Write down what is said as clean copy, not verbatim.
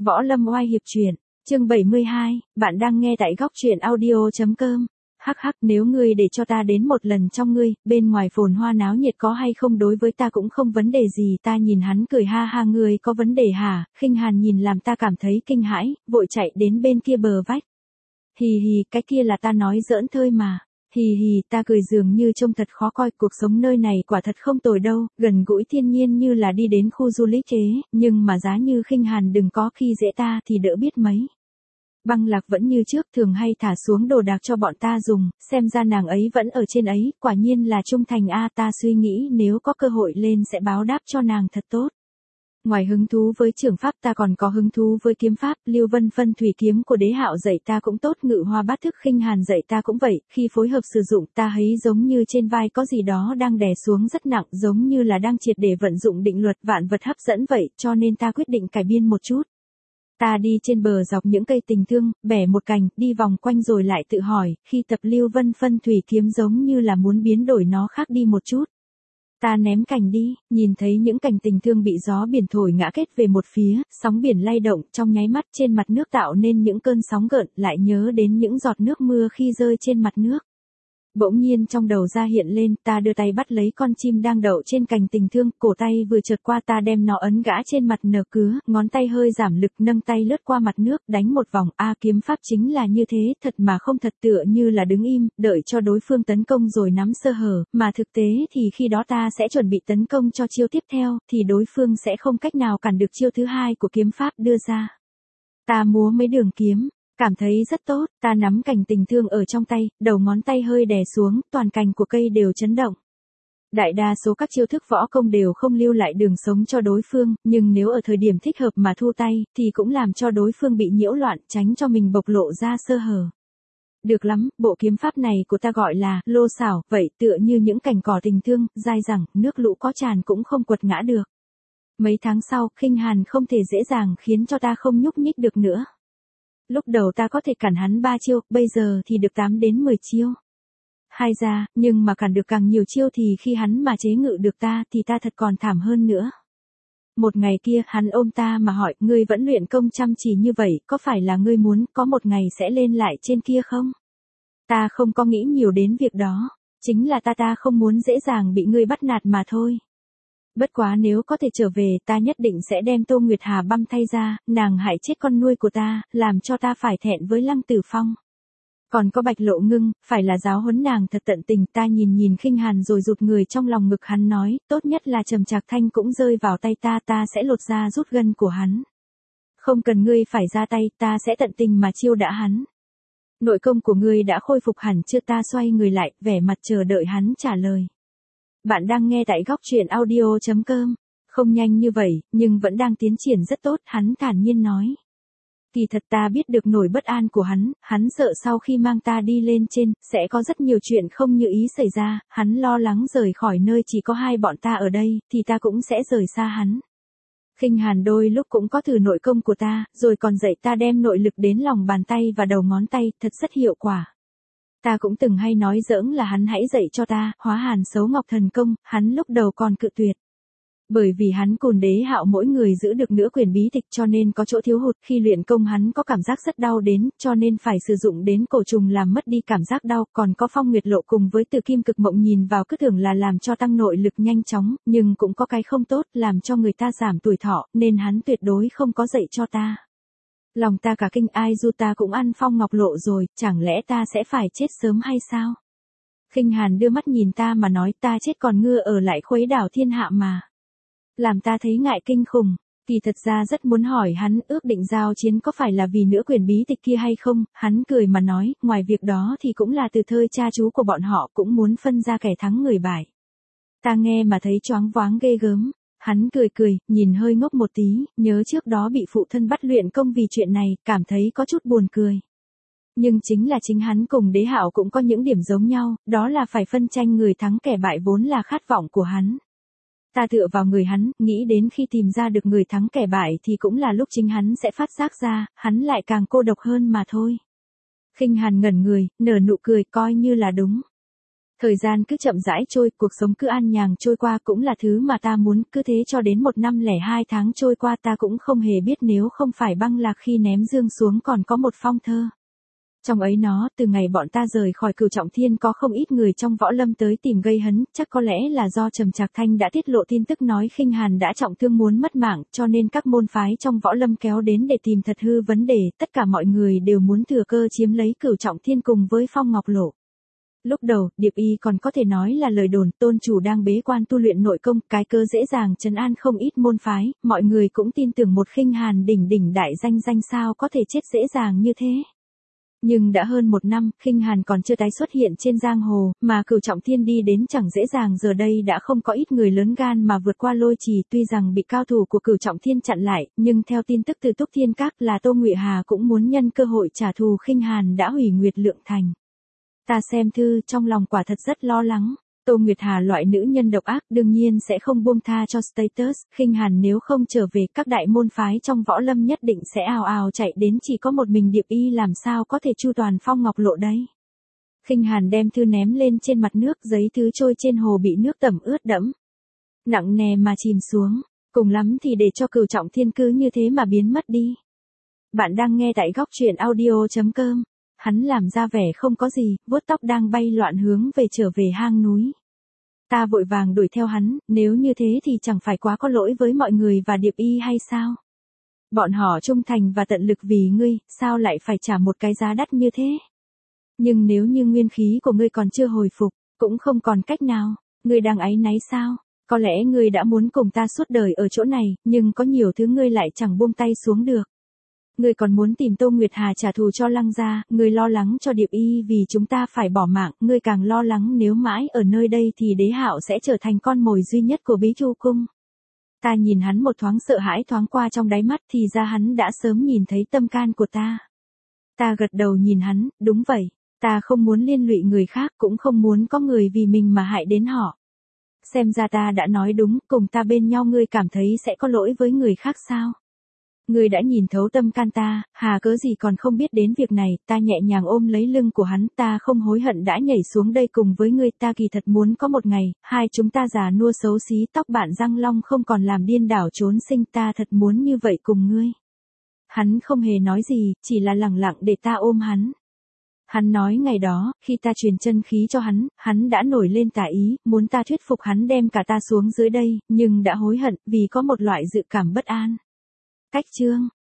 Võ Lâm oai hiệp truyện, chương 72, bạn đang nghe tại góc truyện audio.com. Hắc hắc, nếu ngươi để cho ta đến một lần trong ngươi, bên ngoài phồn hoa náo nhiệt có hay không đối với ta cũng không vấn đề gì. Ta nhìn hắn cười ha ha, ngươi có vấn đề hả? Khinh Hàn nhìn làm ta cảm thấy kinh hãi, vội chạy đến bên kia bờ vách. Hì hì, cái kia là ta nói giỡn thôi mà. Hì hì, ta cười dường như trông thật khó coi, cuộc sống nơi này quả thật không tồi đâu, gần gũi thiên nhiên như là đi đến khu du lịch chế, nhưng mà giá như Khinh Hàn đừng có khi dễ ta thì đỡ biết mấy. Băng Lạc vẫn như trước, thường hay thả xuống đồ đạc cho bọn ta dùng, xem ra nàng ấy vẫn ở trên ấy, quả nhiên là trung thành a. Ta suy nghĩ nếu có cơ hội lên sẽ báo đáp cho nàng thật tốt. Ngoài hứng thú với trường pháp ta còn có hứng thú với kiếm pháp, Lưu Vân Phân Thủy kiếm của Đế Hạo dạy ta cũng tốt, Ngự Hoa Bát Thức Khinh Hàn dạy ta cũng vậy, khi phối hợp sử dụng ta thấy giống như trên vai có gì đó đang đè xuống rất nặng, giống như là đang triệt để vận dụng định luật vạn vật hấp dẫn vậy, cho nên ta quyết định cải biên một chút. Ta đi trên bờ dọc những cây tình thương, bẻ một cành, đi vòng quanh rồi lại tự hỏi, khi tập Lưu Vân Phân Thủy kiếm giống như là muốn biến đổi nó khác đi một chút. Ta ném cành đi, nhìn thấy những cành tình thương bị gió biển thổi ngã kết về một phía, sóng biển lay động, trong nháy mắt trên mặt nước tạo nên những cơn sóng gợn, lại nhớ đến những giọt nước mưa khi rơi trên mặt nước. Bỗng nhiên trong đầu ra hiện lên, ta đưa tay bắt lấy con chim đang đậu trên cành tình thương, cổ tay vừa chợt qua ta đem nó ấn gã trên mặt nở cứa, ngón tay hơi giảm lực nâng tay lướt qua mặt nước, đánh một vòng, kiếm pháp chính là như thế, thật mà không thật, tựa như là đứng im, đợi cho đối phương tấn công rồi nắm sơ hở, mà thực tế thì khi đó ta sẽ chuẩn bị tấn công cho chiêu tiếp theo, thì đối phương sẽ không cách nào cản được chiêu thứ hai của kiếm pháp đưa ra. Ta múa mấy đường kiếm. Cảm thấy rất tốt, ta nắm cành tình thương ở trong tay, đầu ngón tay hơi đè xuống, toàn cành của cây đều chấn động. Đại đa số các chiêu thức võ công đều không lưu lại đường sống cho đối phương, nhưng nếu ở thời điểm thích hợp mà thu tay, thì cũng làm cho đối phương bị nhiễu loạn, tránh cho mình bộc lộ ra sơ hở. Được lắm, bộ kiếm pháp này của ta gọi là lô xảo, vậy tựa như những cành cỏ tình thương, dai dẳng, nước lũ có tràn cũng không quật ngã được. Mấy tháng sau, Khinh Hàn không thể dễ dàng khiến cho ta không nhúc nhích được nữa. Lúc đầu ta có thể cản hắn 3 chiêu, bây giờ thì được 8 đến 10 chiêu. Hai ra, nhưng mà cản được càng nhiều chiêu thì khi hắn mà chế ngự được ta thì ta thật còn thảm hơn nữa. Một ngày kia, hắn ôm ta mà hỏi, ngươi vẫn luyện công chăm chỉ như vậy, có phải là ngươi muốn có một ngày sẽ lên lại trên kia không? Ta không có nghĩ nhiều đến việc đó, chính là ta không muốn dễ dàng bị ngươi bắt nạt mà thôi. Bất quá nếu có thể trở về, ta nhất định sẽ đem Tô Nguyệt Hà băm thay ra, nàng hại chết con nuôi của ta, làm cho ta phải thẹn với Lăng Tử Phong. Còn có Bạch Lộ Ngưng, phải là giáo huấn nàng thật tận tình. Ta nhìn Khinh Hàn rồi rụt người trong lòng ngực hắn nói, tốt nhất là Trầm Trạc Thanh cũng rơi vào tay ta sẽ lột ra rút gân của hắn. Không cần ngươi phải ra tay, ta sẽ tận tình mà chiêu đãi hắn. Nội công của ngươi đã khôi phục hẳn chưa? Ta xoay người lại, vẻ mặt chờ đợi hắn trả lời. Bạn đang nghe tại góc truyện audio.com. Không nhanh như vậy, nhưng vẫn đang tiến triển rất tốt, hắn thản nhiên nói. Kỳ thật ta biết được nỗi bất an của hắn sợ sau khi mang ta đi lên trên, sẽ có rất nhiều chuyện không như ý xảy ra, hắn lo lắng rời khỏi nơi chỉ có hai bọn ta ở đây, thì ta cũng sẽ rời xa hắn. Khinh Hàn đôi lúc cũng có thử nội công của ta, rồi còn dạy ta đem nội lực đến lòng bàn tay và đầu ngón tay, thật rất hiệu quả. Ta cũng từng hay nói giỡn là hắn hãy dạy cho ta, Hóa Hàn Sấu Ngọc thần công, hắn lúc đầu còn cự tuyệt. Bởi vì hắn cùng Đế Hạo mỗi người giữ được nửa quyển bí tịch cho nên có chỗ thiếu hụt, khi luyện công hắn có cảm giác rất đau đến, cho nên phải sử dụng đến cổ trùng làm mất đi cảm giác đau, còn có Phong Nguyệt Lộ cùng với Từ Kim Cực Mộng nhìn vào cứ tưởng là làm cho tăng nội lực nhanh chóng, nhưng cũng có cái không tốt, làm cho người ta giảm tuổi thọ, nên hắn tuyệt đối không có dạy cho ta. Lòng ta cả kinh, ai dù ta cũng ăn Phong Ngọc Lộ rồi, chẳng lẽ ta sẽ phải chết sớm hay sao? Khinh Hàn đưa mắt nhìn ta mà nói, ta chết còn ngựa ở lại khuấy đảo thiên hạ mà. Làm ta thấy ngại kinh khủng, thì thật ra rất muốn hỏi hắn ước định giao chiến có phải là vì nửa quyển bí tịch kia hay không, hắn cười mà nói, ngoài việc đó thì cũng là từ thời cha chú của bọn họ cũng muốn phân ra kẻ thắng người bại. Ta nghe mà thấy choáng váng ghê gớm, hắn cười, nhìn hơi ngốc một tí, nhớ trước đó bị phụ thân bắt luyện công vì chuyện này, cảm thấy có chút buồn cười. Nhưng chính hắn cùng Đế Hạo cũng có những điểm giống nhau, đó là phải phân tranh người thắng kẻ bại vốn là khát vọng của hắn. Ta tựa vào người hắn, nghĩ đến khi tìm ra được người thắng kẻ bại thì cũng là lúc chính hắn sẽ phát giác ra, hắn lại càng cô độc hơn mà thôi. Khinh Hàn ngẩn người, nở nụ cười coi như là đúng. Thời gian cứ chậm rãi trôi, cuộc sống cứ an nhàn trôi qua cũng là thứ mà ta muốn, cứ thế cho đến 1 năm lẻ 2 tháng trôi qua ta cũng không hề biết nếu không phải băng lạc khi ném dương xuống còn có một phong thơ. Trong ấy nó, từ ngày bọn ta rời khỏi Cửu Trọng Thiên có không ít người trong võ lâm tới tìm gây hấn, chắc có lẽ là do Trầm Trạc Thanh đã tiết lộ tin tức nói Khinh Hàn đã trọng thương muốn mất mạng, cho nên các môn phái trong võ lâm kéo đến để tìm thật hư vấn đề, tất cả mọi người đều muốn thừa cơ chiếm lấy Cửu Trọng Thiên cùng với Phong Ngọc Lộ. Lúc đầu, Điệp Y còn có thể nói là lời đồn, tôn chủ đang bế quan tu luyện nội công, cái cơ dễ dàng trấn an không ít môn phái, mọi người cũng tin tưởng một Khinh Hàn đỉnh đại danh sao có thể chết dễ dàng như thế. Nhưng đã hơn 1 năm, Khinh Hàn còn chưa tái xuất hiện trên giang hồ, mà Cửu Trọng Thiên đi đến chẳng dễ dàng, giờ đây đã không có ít người lớn gan mà vượt qua lôi trì, tuy rằng bị cao thủ của Cửu Trọng Thiên chặn lại, nhưng theo tin tức từ Túc Thiên Các là Tô Ngụy Hà cũng muốn nhân cơ hội trả thù Khinh Hàn đã hủy Nguyệt Lượng Thành. Ta xem thư, trong lòng quả thật rất lo lắng. Tô Nguyệt Hà loại nữ nhân độc ác đương nhiên sẽ không buông tha cho status, Khinh Hàn nếu không trở về các đại môn phái trong võ lâm nhất định sẽ ào ào chạy đến, chỉ có một mình Điệp Y làm sao có thể chu toàn Phong Ngọc Lộ đấy. Khinh Hàn đem thư ném lên trên mặt nước, giấy thứ trôi trên hồ bị nước tẩm ướt đẫm. Nặng nề mà chìm xuống, cùng lắm thì để cho Cửu Trọng Thiên cứ như thế mà biến mất đi. Bạn đang nghe tại góc truyện audio.com. Hắn làm ra vẻ không có gì, vuốt tóc đang bay loạn hướng về trở về hang núi. Ta vội vàng đuổi theo hắn, nếu như thế thì chẳng phải quá có lỗi với mọi người và Điệp Y hay sao? Bọn họ trung thành và tận lực vì ngươi, sao lại phải trả một cái giá đắt như thế? Nhưng nếu như nguyên khí của ngươi còn chưa hồi phục, cũng không còn cách nào, ngươi đang áy náy sao? Có lẽ ngươi đã muốn cùng ta suốt đời ở chỗ này, nhưng có nhiều thứ ngươi lại chẳng buông tay xuống được. Ngươi còn muốn tìm Tô Nguyệt Hà trả thù cho Lăng gia, ngươi lo lắng cho Điệp Y vì chúng ta phải bỏ mạng, ngươi càng lo lắng nếu mãi ở nơi đây thì Đế Hạo sẽ trở thành con mồi duy nhất của Bí Chu Cung. Ta nhìn hắn một thoáng sợ hãi thoáng qua trong đáy mắt, thì ra hắn đã sớm nhìn thấy tâm can của ta. Ta gật đầu nhìn hắn, đúng vậy, ta không muốn liên lụy người khác, cũng không muốn có người vì mình mà hại đến họ. Xem ra ta đã nói đúng, cùng ta bên nhau ngươi cảm thấy sẽ có lỗi với người khác sao? Ngươi đã nhìn thấu tâm can ta, hà cớ gì còn không biết đến việc này, ta nhẹ nhàng ôm lấy lưng của hắn, ta không hối hận đã nhảy xuống đây cùng với ngươi, ta kỳ thật muốn có một ngày, hai chúng ta già nua xấu xí, tóc bạn răng long không còn làm điên đảo trốn sinh, ta thật muốn như vậy cùng ngươi. Hắn không hề nói gì, chỉ là lẳng lặng để ta ôm hắn. Hắn nói ngày đó, khi ta truyền chân khí cho hắn đã nổi lên tà ý, muốn ta thuyết phục hắn đem cả ta xuống dưới đây, nhưng đã hối hận, vì có một loại dự cảm bất an. Cách chương